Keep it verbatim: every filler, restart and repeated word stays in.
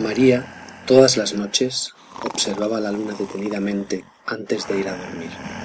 María, todas las noches, observaba la luna detenidamente antes de ir a dormir.